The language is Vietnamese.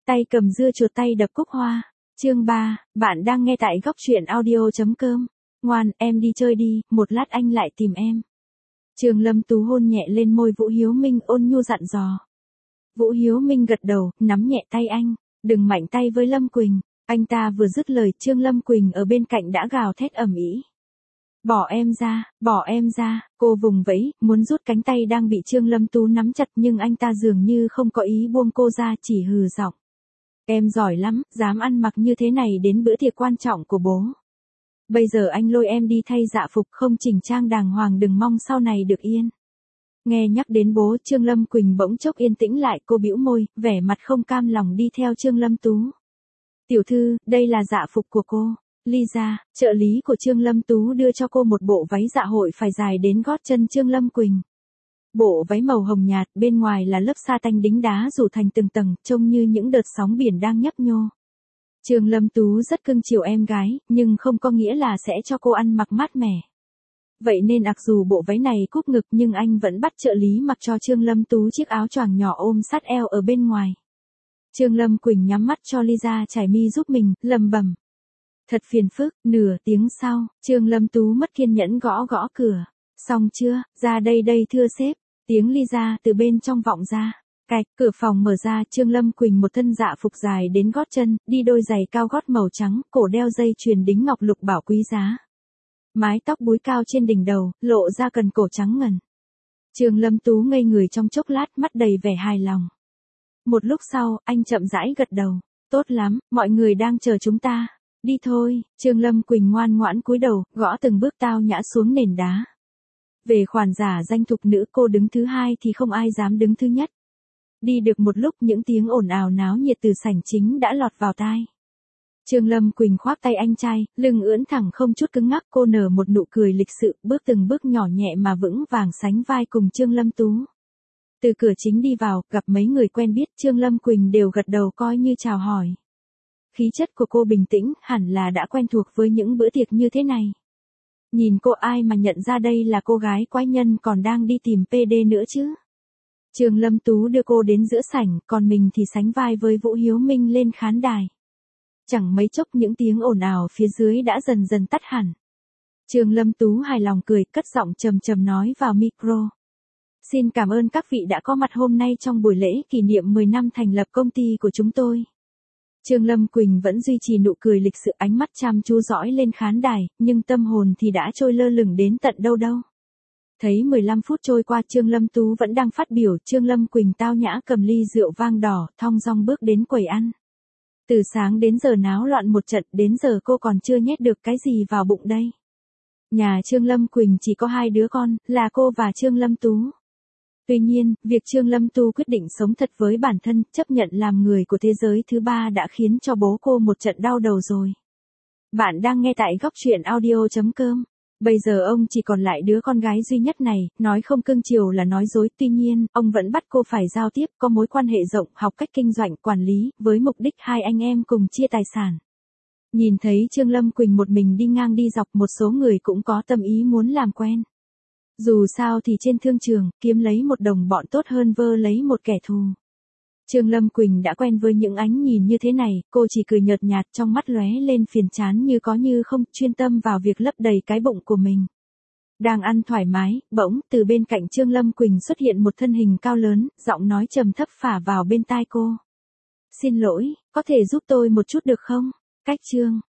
tay cầm dưa chuột tay đập cúc hoa. Chương 3, bạn đang nghe tại góc truyện audio.com. Ngoan, em đi chơi đi, một lát anh lại tìm em. Trương Lâm Tú hôn nhẹ lên môi Vũ Hiếu Minh, ôn nhu dặn dò. Vũ Hiếu Minh gật đầu, nắm nhẹ tay anh, đừng mạnh tay với Lâm Quỳnh. Anh ta vừa dứt lời, Trương Lâm Quỳnh ở bên cạnh đã gào thét ầm ĩ. Bỏ em ra, cô vùng vẫy, muốn rút cánh tay đang bị Trương Lâm Tú nắm chặt, nhưng anh ta dường như không có ý buông cô ra, chỉ hừ giọng. Em giỏi lắm, dám ăn mặc như thế này đến bữa tiệc quan trọng của bố. Bây giờ anh lôi em đi thay dạ phục, không chỉnh trang đàng hoàng, đừng mong sau này được yên. Nghe nhắc đến bố, Trương Lâm Quỳnh bỗng chốc yên tĩnh lại, cô bĩu môi, vẻ mặt không cam lòng đi theo Trương Lâm Tú. Tiểu thư, đây là dạ phục của cô. Lisa, trợ lý của Trương Lâm Tú đưa cho cô một bộ váy dạ hội phải dài đến gót chân Trương Lâm Quỳnh. Bộ váy màu hồng nhạt, bên ngoài là lớp sa tanh đính đá rủ thành từng tầng, trông như những đợt sóng biển đang nhấp nhô. Trương Lâm Tú rất cưng chiều em gái, nhưng không có nghĩa là sẽ cho cô ăn mặc mát mẻ. Vậy nên mặc dù bộ váy này cúp ngực nhưng anh vẫn bắt trợ lý mặc cho Trương Lâm Tú chiếc áo choàng nhỏ ôm sát eo ở bên ngoài. Trương Lâm Quỳnh nhắm mắt cho Lisa trải mi giúp mình, lầm bầm. Thật phiền phức. Nửa tiếng sau, Trương Lâm Tú mất kiên nhẫn gõ gõ cửa. Xong chưa, ra đây thưa sếp. Tiếng Lisa từ bên trong vọng ra. Cạch, cửa phòng mở ra, Trương Lâm Quỳnh một thân dạ phục dài đến gót chân, đi đôi giày cao gót màu trắng, cổ đeo dây chuyền đính ngọc lục bảo quý giá. Mái tóc búi cao trên đỉnh đầu, lộ ra cần cổ trắng ngần. Trương Lâm Tú ngây người trong chốc lát, mắt đầy vẻ hài lòng. Một lúc sau, anh chậm rãi gật đầu. Tốt lắm, mọi người đang chờ chúng ta. Đi thôi. Trương Lâm Quỳnh ngoan ngoãn cúi đầu, gõ từng bước tao nhã xuống nền đá. Về khoản giả danh thục nữ, cô đứng thứ hai thì không ai dám đứng thứ nhất. Đi được một lúc, những tiếng ồn ào náo nhiệt từ sảnh chính đã lọt vào tai. Trương Lâm Quỳnh khoác tay anh trai, lưng ưỡn thẳng không chút cứng ngắc, cô nở một nụ cười lịch sự, bước từng bước nhỏ nhẹ mà vững vàng sánh vai cùng Trương Lâm Tú. Từ cửa chính đi vào, gặp mấy người quen biết, Trương Lâm Quỳnh đều gật đầu coi như chào hỏi. Khí chất của cô bình tĩnh, hẳn là đã quen thuộc với những bữa tiệc như thế này. Nhìn cô ai mà nhận ra đây là cô gái quái nhân còn đang đi tìm PD nữa chứ. Trương Lâm Tú đưa cô đến giữa sảnh, còn mình thì sánh vai với Vũ Hiếu Minh lên khán đài. Chẳng mấy chốc những tiếng ồn ào phía dưới đã dần dần tắt hẳn. Trương Lâm Tú hài lòng cười, cất giọng trầm trầm nói vào micro. Xin cảm ơn các vị đã có mặt hôm nay trong buổi lễ kỷ niệm 10 năm thành lập công ty của chúng tôi. Trương Lâm Quỳnh vẫn duy trì nụ cười lịch sự, ánh mắt chăm chú dõi lên khán đài, nhưng tâm hồn thì đã trôi lơ lửng đến tận đâu. Thấy 15 phút trôi qua, Trương Lâm Tú vẫn đang phát biểu, Trương Lâm Quỳnh tao nhã cầm ly rượu vang đỏ, thong dong bước đến quầy ăn. Từ sáng đến giờ náo loạn một trận, đến giờ cô còn chưa nhét được cái gì vào bụng đây. Nhà Trương Lâm Quỳnh chỉ có 2 đứa con, là cô và Trương Lâm Tú. Tuy nhiên, việc Trương Lâm Tú quyết định sống thật với bản thân, chấp nhận làm người của thế giới thứ ba đã khiến cho bố cô một trận đau đầu rồi. Bạn đang nghe tại góc truyện audio.com. Bây giờ ông chỉ còn lại đứa con gái duy nhất này, nói không cưng chiều là nói dối, tuy nhiên, ông vẫn bắt cô phải giao tiếp, có mối quan hệ rộng, học cách kinh doanh, quản lý, với mục đích hai anh em cùng chia tài sản. Nhìn thấy Trương Lâm Quỳnh một mình đi ngang đi dọc, một số người cũng có tâm ý muốn làm quen. Dù sao thì trên thương trường, kiếm lấy một đồng bọn tốt hơn vơ lấy một kẻ thù. Trương Lâm Quỳnh đã quen với những ánh nhìn như thế này, cô chỉ cười nhợt nhạt, trong mắt lóe lên phiền chán như có như không, chuyên tâm vào việc lấp đầy cái bụng của mình. Đang ăn thoải mái, bỗng, từ bên cạnh Trương Lâm Quỳnh xuất hiện một thân hình cao lớn, giọng nói trầm thấp phả vào bên tai cô. Xin lỗi, có thể giúp tôi một chút được không? Cách Trương